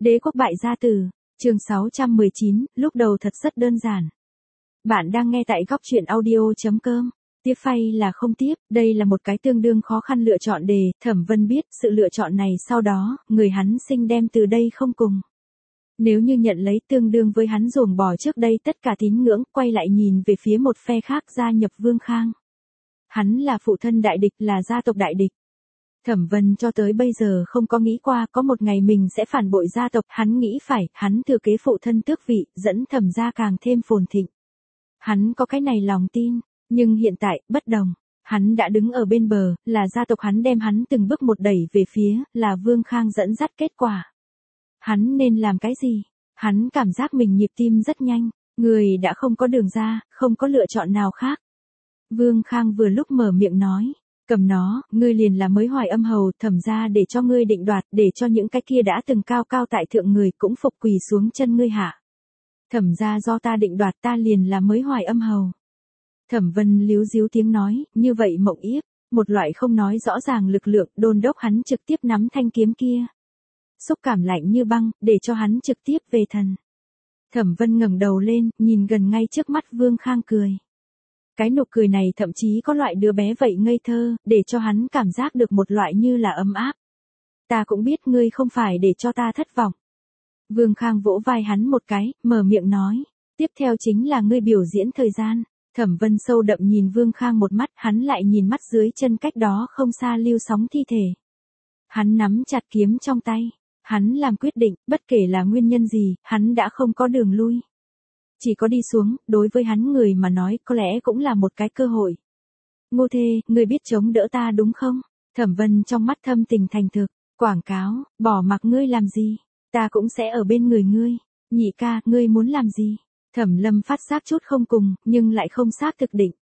Đế quốc bại gia tử, chương 619, lúc đầu thật rất đơn giản. Bạn đang nghe tại góc truyện audio.com. Tiếp phay là không tiếp, đây là một cái tương đương khó khăn lựa chọn đề, Thẩm Vân biết sự lựa chọn này sau đó, người hắn sinh đem từ đây không cùng. Nếu như nhận lấy tương đương với hắn ruồng bỏ trước đây tất cả tín ngưỡng, quay lại nhìn về phía một phe khác gia nhập Vương Khang. Hắn là phụ thân đại địch, là gia tộc đại địch. Thẩm Vân cho tới bây giờ không có nghĩ qua có một ngày mình sẽ phản bội gia tộc, hắn nghĩ phải, hắn thừa kế phụ thân tước vị, dẫn Thẩm gia càng thêm phồn thịnh. Hắn có cái này lòng tin, nhưng hiện tại, bất đồng. Hắn đã đứng ở bên bờ, là gia tộc hắn đem hắn từng bước một đẩy về phía, là Vương Khang dẫn dắt kết quả. Hắn nên làm cái gì? Hắn cảm giác mình nhịp tim rất nhanh, người đã không có đường ra, không có lựa chọn nào khác. Vương Khang vừa lúc mở miệng nói, cầm nó, ngươi liền là mới Hoài Âm hầu, Thẩm gia để cho ngươi định đoạt, để cho những cái kia đã từng cao cao tại thượng người cũng phục quỳ xuống chân ngươi hạ. Thẩm gia do ta định đoạt, ta liền là mới Hoài Âm hầu. Thẩm Vân líu díu tiếng nói, như vậy mộng yếp, một loại không nói rõ ràng lực lượng, đôn đốc hắn trực tiếp nắm thanh kiếm kia. Xúc cảm lạnh như băng, để cho hắn trực tiếp về thần. Thẩm Vân ngẩng đầu lên, nhìn gần ngay trước mắt Vương Khang cười. Cái nụ cười này thậm chí có loại đứa bé vậy ngây thơ, để cho hắn cảm giác được một loại như là ấm áp. Ta cũng biết ngươi không phải để cho ta thất vọng. Vương Khang vỗ vai hắn một cái, mở miệng nói, tiếp theo chính là ngươi biểu diễn thời gian. Thẩm Vân sâu đậm nhìn Vương Khang một mắt, hắn lại nhìn mắt dưới chân cách đó không xa lưu sóng thi thể. Hắn nắm chặt kiếm trong tay, hắn làm quyết định, bất kể là nguyên nhân gì, hắn đã không có đường lui. Chỉ có đi xuống, đối với hắn người mà nói có lẽ cũng là một cái cơ hội. Ngô Thê, ngươi biết chống đỡ ta đúng không? Thẩm Vân trong mắt thâm tình thành thực, quảng cáo, bỏ mặc ngươi làm gì, ta cũng sẽ ở bên người ngươi. Nhị ca, ngươi muốn làm gì? Thẩm Lâm phát giác chút không cùng, nhưng lại không xác thực định.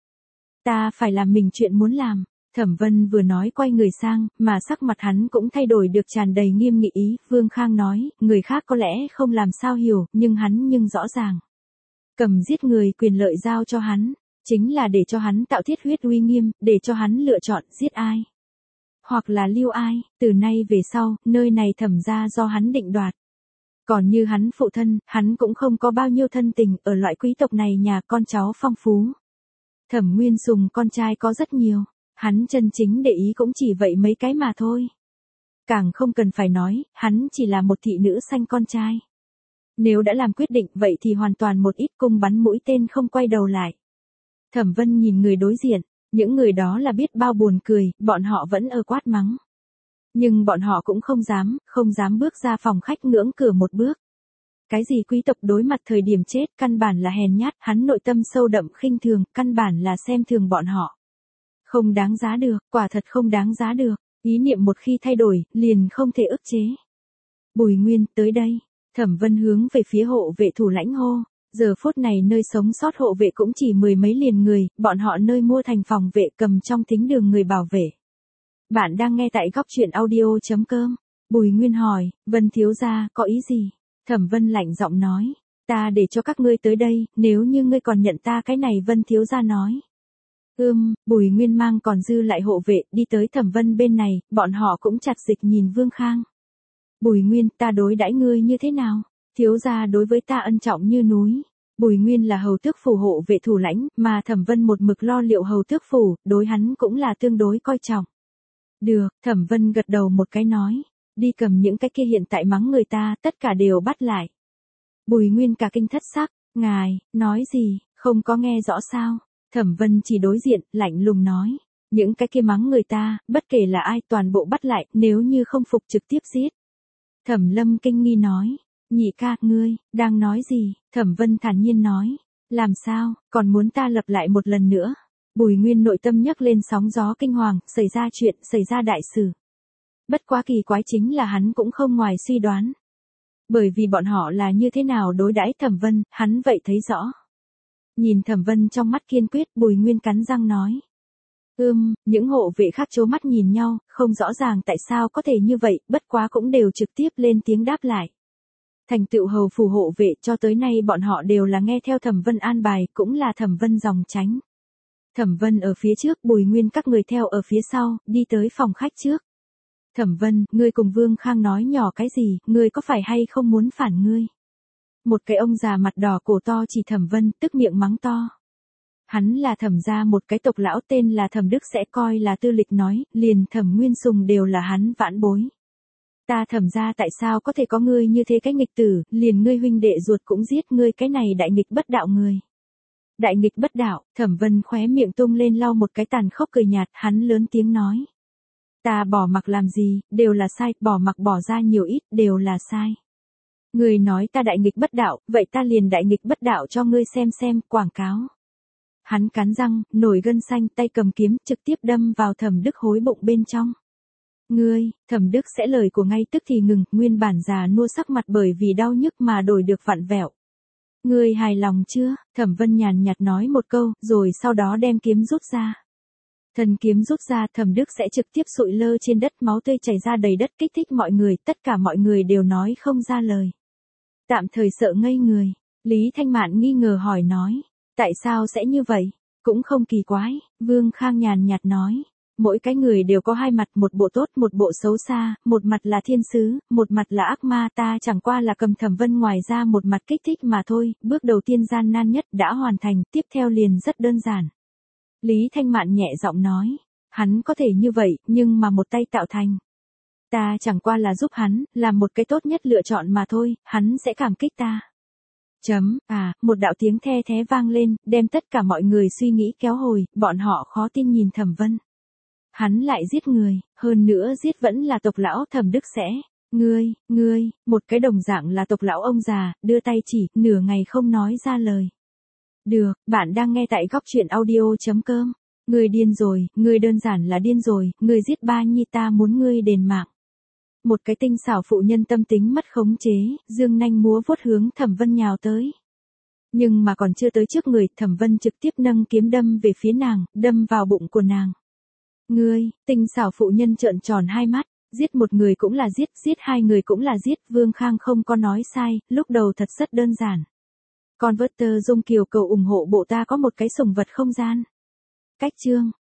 Ta phải làm mình chuyện muốn làm. Thẩm Vân vừa nói quay người sang, mà sắc mặt hắn cũng thay đổi được tràn đầy nghiêm nghị ý. Vương Khang nói, người khác có lẽ không làm sao hiểu, nhưng hắn nhưng rõ ràng. Cầm giết người quyền lợi giao cho hắn, chính là để cho hắn tạo thiết huyết uy nghiêm, để cho hắn lựa chọn giết ai. Hoặc là lưu ai, từ nay về sau, nơi này Thẩm gia do hắn định đoạt. Còn như hắn phụ thân, hắn cũng không có bao nhiêu thân tình, ở loại quý tộc này nhà con cháu phong phú. Thẩm Nguyên Sùng con trai có rất nhiều, hắn chân chính để ý cũng chỉ vậy mấy cái mà thôi. Càng không cần phải nói, hắn chỉ là một thị nữ sanh con trai. Nếu đã làm quyết định vậy thì hoàn toàn một ít cung bắn mũi tên không quay đầu lại. Thẩm Vân nhìn người đối diện, những người đó là biết bao buồn cười, bọn họ vẫn ở quát mắng. Nhưng bọn họ cũng không dám bước ra phòng khách ngưỡng cửa một bước. Cái gì quý tộc đối mặt thời điểm chết, căn bản là hèn nhát, hắn nội tâm sâu đậm khinh thường, căn bản là xem thường bọn họ. Không đáng giá được, quả thật không đáng giá được, ý niệm một khi thay đổi, liền không thể ức chế. Bùi Nguyên, tới đây. Thẩm Vân hướng về phía hộ vệ thủ lãnh hô, giờ phút này nơi sống sót hộ vệ cũng chỉ mười mấy liền người, bọn họ nơi mua thành phòng vệ cầm trong thính đường người bảo vệ. Bạn đang nghe tại góc truyện audio.com. Bùi Nguyên hỏi, Vân thiếu gia, có ý gì? Thẩm Vân lạnh giọng nói, ta để cho các ngươi tới đây, nếu như ngươi còn nhận ta cái này Vân thiếu gia nói. Bùi Nguyên mang còn dư lại hộ vệ, đi tới Thẩm Vân bên này, bọn họ cũng chặt dịch nhìn Vương Khang. Bùi Nguyên, ta đối đãi ngươi như thế nào? Thiếu gia đối với ta ân trọng như núi. Bùi Nguyên là hầu tước phủ hộ vệ thủ lãnh, mà Thẩm Vân một mực lo liệu hầu tước phủ, đối hắn cũng là tương đối coi trọng. Được, Thẩm Vân gật đầu một cái nói, đi cầm những cái kia hiện tại mắng người ta, tất cả đều bắt lại. Bùi Nguyên cả kinh thất sắc, ngài, nói gì, không có nghe rõ sao? Thẩm Vân chỉ đối diện, lạnh lùng nói, những cái kia mắng người ta, bất kể là ai toàn bộ bắt lại, nếu như không phục trực tiếp giết. Thẩm Lâm kinh nghi nói, nhị ca, ngươi, đang nói gì? Thẩm Vân thản nhiên nói, làm sao, còn muốn ta lặp lại một lần nữa? Bùi Nguyên nội tâm nhấc lên sóng gió kinh hoàng, xảy ra đại sự. Bất quá kỳ quái chính là hắn cũng không ngoài suy đoán. Bởi vì bọn họ là như thế nào đối đãi Thẩm Vân, hắn vậy thấy rõ. Nhìn Thẩm Vân trong mắt kiên quyết, Bùi Nguyên cắn răng nói. Những hộ vệ khác trố mắt nhìn nhau, không rõ ràng tại sao có thể như vậy, bất quá cũng đều trực tiếp lên tiếng đáp lại. Thành tựu hầu phủ hộ vệ cho tới nay bọn họ đều là nghe theo Thẩm Vân an bài, cũng là Thẩm Vân dòng tránh. Thẩm Vân ở phía trước, Bùi Nguyên các người theo ở phía sau, đi tới phòng khách trước. Thẩm Vân, ngươi cùng Vương Khang nói nhỏ cái gì, ngươi có phải hay không muốn phản ngươi? Một cái ông già mặt đỏ cổ to chỉ Thẩm Vân, tức miệng mắng to. Hắn là Thẩm gia một cái tộc lão tên là Thẩm Đức sẽ coi là tư lịch nói, liền Thẩm Nguyên Sùng đều là hắn vãn bối. Ta Thẩm gia tại sao có thể có ngươi như thế cái nghịch tử, liền ngươi huynh đệ ruột cũng giết ngươi cái này đại nghịch bất đạo người. Đại nghịch bất đạo, Thẩm Vân khóe miệng tung lên lau một cái tàn khốc cười nhạt, hắn lớn tiếng nói. Ta bỏ mặc làm gì, đều là sai, bỏ mặc bỏ ra nhiều ít, đều là sai. Ngươi nói ta đại nghịch bất đạo, vậy ta liền đại nghịch bất đạo cho ngươi xem, quảng cáo. Hắn cắn răng, nổi gân xanh, tay cầm kiếm, trực tiếp đâm vào Thẩm Đức hối bụng bên trong. Ngươi, Thẩm Đức sẽ lời của ngay tức thì ngừng, nguyên bản già nua sắc mặt bởi vì đau nhức mà đổi được vặn vẹo. Ngươi hài lòng chưa? Thẩm Vân nhàn nhạt nói một câu, rồi sau đó đem kiếm rút ra. Thần kiếm rút ra, Thẩm Đức sẽ trực tiếp sụi lơ trên đất, máu tươi chảy ra đầy đất kích thích mọi người, tất cả mọi người đều nói không ra lời. Tạm thời sợ ngây người, Lý Thanh Mạn nghi ngờ hỏi nói, tại sao sẽ như vậy? Cũng không kỳ quái, Vương Khang nhàn nhạt nói. Mỗi cái người đều có hai mặt, một bộ tốt, một bộ xấu xa, một mặt là thiên sứ, một mặt là ác ma, ta chẳng qua là cầm Thẩm Vân ngoài ra một mặt kích thích mà thôi, bước đầu tiên gian nan nhất đã hoàn thành, tiếp theo liền rất đơn giản. Lý Thanh Mạn nhẹ giọng nói, hắn có thể như vậy, nhưng mà một tay tạo thành. Ta chẳng qua là giúp hắn, làm một cái tốt nhất lựa chọn mà thôi, hắn sẽ cảm kích ta. Một đạo tiếng the thé vang lên, đem tất cả mọi người suy nghĩ kéo hồi, bọn họ khó tin nhìn Thẩm Vân. Hắn lại giết người, hơn nữa giết vẫn là tộc lão Thẩm Đức sẽ. Ngươi, một cái đồng dạng là tộc lão ông già, đưa tay chỉ, nửa ngày không nói ra lời. Được, bạn đang nghe tại góc truyện audio.com. Ngươi điên rồi, ngươi đơn giản là điên rồi, ngươi giết ba nhi ta muốn ngươi đền mạng. Một cái tinh xảo phụ nhân tâm tính mất khống chế, dương nanh múa vuốt hướng Thẩm Vân nhào tới. Nhưng mà còn chưa tới trước người, Thẩm Vân trực tiếp nâng kiếm đâm về phía nàng, đâm vào bụng của nàng. Ngươi, tinh xảo phụ nhân trợn tròn hai mắt, giết một người cũng là giết hai người cũng là giết, Vương Khang không có nói sai, lúc đầu thật rất đơn giản. Converter Dung Kiều cầu ủng hộ bộ ta có một cái sủng vật không gian. Cách chương